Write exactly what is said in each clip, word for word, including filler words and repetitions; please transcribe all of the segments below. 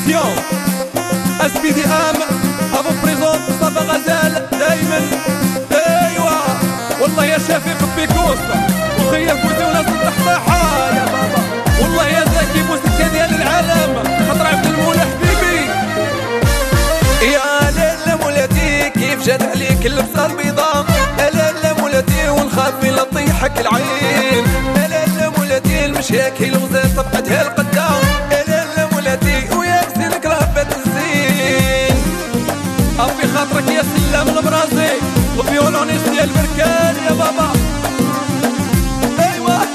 ديفينيسيون اس بي دي ام ابو بريزون مصطفى غزال دايما. ايوا والله يا شفيق بيكوس وخيا فوزي وناس الطحطاحه يا بابا. والله يا زكي بوسكه ديال العالم خاطر عبد المولى حبيبي. يا لالا مولاتي كيف جات عليك اللبسه البيضاء. لالا مولاتي ونخاف لا تطيحك العين. لالا مولاتي المشاكل وزاد طبقتها القدام. لالا مولاتي وياك زينك راه الزين. ابي خاطرك يا سلام البرازي الفيولونيست ديال البركان يا بابا. ايوا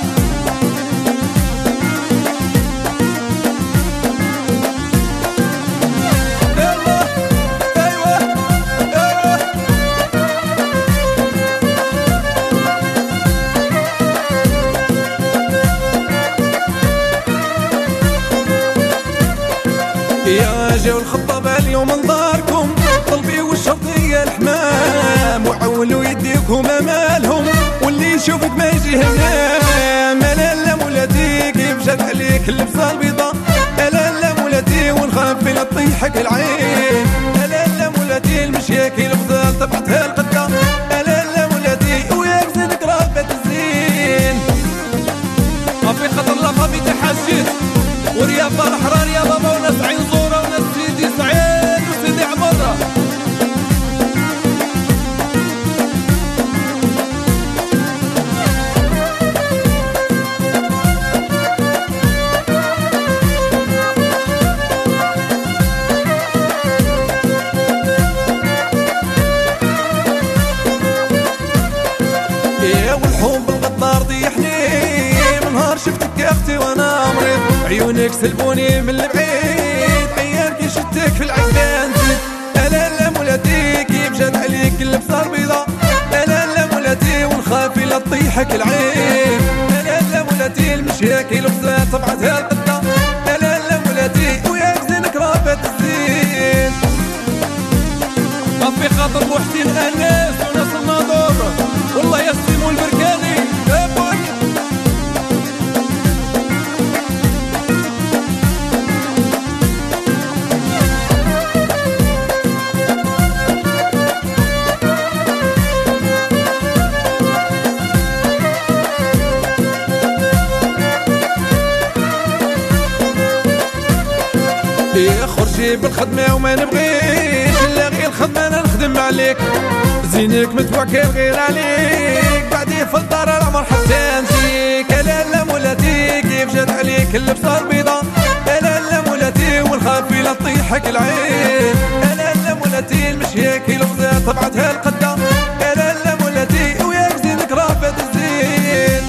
يا جاو الخطابة اليوم انظاركم طلبي والشرطية الحمام وعولوا يديكم امالهم واللي يشوفك ما يجي هنام. لالا مولاتي كيف جات عليك اللبسة البيضاء. لالا مولاتي ونخاف لا تطيحك العين. لالا مولاتي المشاكل وزال طبعتها القدام. لالا مولاتي وياك زينك راه الزين. ابي خاطر لا فامي تحسيت ورياض الحرار يا بابا وناس عين زورة وناس سيدي سعيد وسيدي عمرة. يا والحب الغدار ضيحني من نهار شفتك يا اختي وانا مريض. عيونك سلبوني من البعيد عيان كي شفتك في العقدان زيد. لالا مولاتي كيف جات عليك اللبسه البيضاء. لالا مولاتي ونخاف لا تطيحك العين. لالا مولاتي المشاكل وزاد طبعتها القدام. لالا مولاتي وياك زينك راه الزين. ابي خاطر بو حسين انس وناس الناظور والله يا سيمو البركاني ابوك. يا خرجي بالخدمة وما نبغيش الا غير الخدمة انا نخدم عليك. زينك متوكل غير عليك بعدي في الدار العمر حتى نسيك. لالا مولاتي كيف جات عليك اللبسة البيضاء. لالا مولاتي ونخاف لا تطيحك العين. لالا مولاتي المشاكل وزاد طبعتها القدام. لالا مولاتي وياك زينك راه الزين.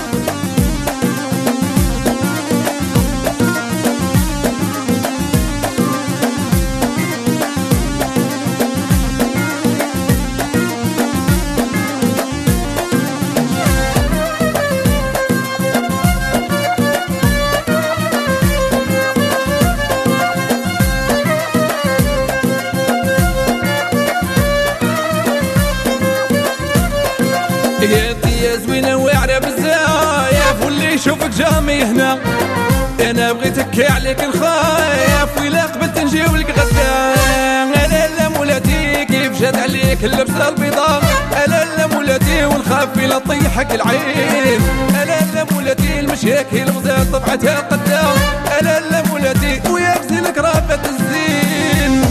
يدي يا زوينة واعرة بزاف واللي يشوفك جامي هنا. انا بغيتك عليك الخايف وإلا قبلت نجيو لك غدا. لالا مولاتي كيف جات عليك اللبسة البيضاء. لالا مولاتي ونخاف لا تطيحك العين. لالا مولاتي المشاكل وزاد طبعتها القدام. لالا مولاتي وياك زينك راه الزين.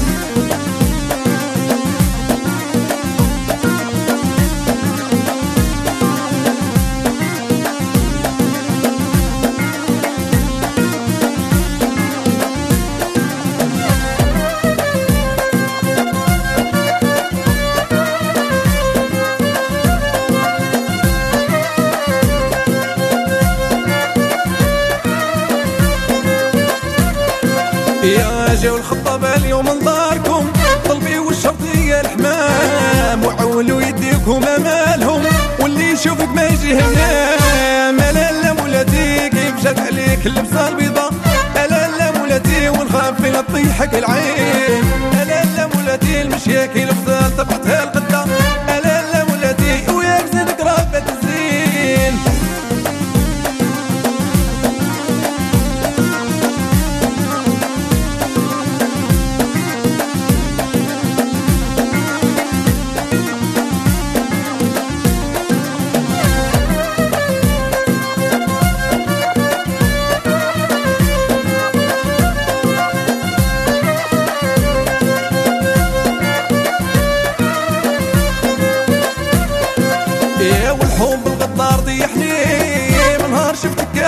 يا جاو الخطابة اليوم انظاركم طلبي والشرطية الحمام وعولوا يديكم امالهم واللي يشوفك ما يجي هنام. لالا مولاتي كيف جات عليك اللبسة البيضاء. لالا مولاتي ونخاف لا تطيحك العين. لالا مولاتي المشاكل وزال طبعتها القدام. لالا مولاتي وياك زينك راه الزين.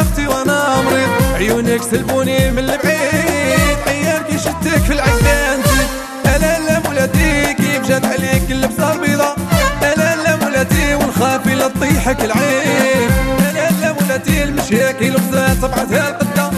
اختي وانا مريض، عيونك سلبوني من البعيد، عيال كي شتك في العيدان زيد. الا لا مولاتي كيف جات عليك اللبسه البيضا، الا لا مولاتي ونخاف لا تطيحك العين، الا لا مولاتي المشاكل وبزاف طبعتها القدام.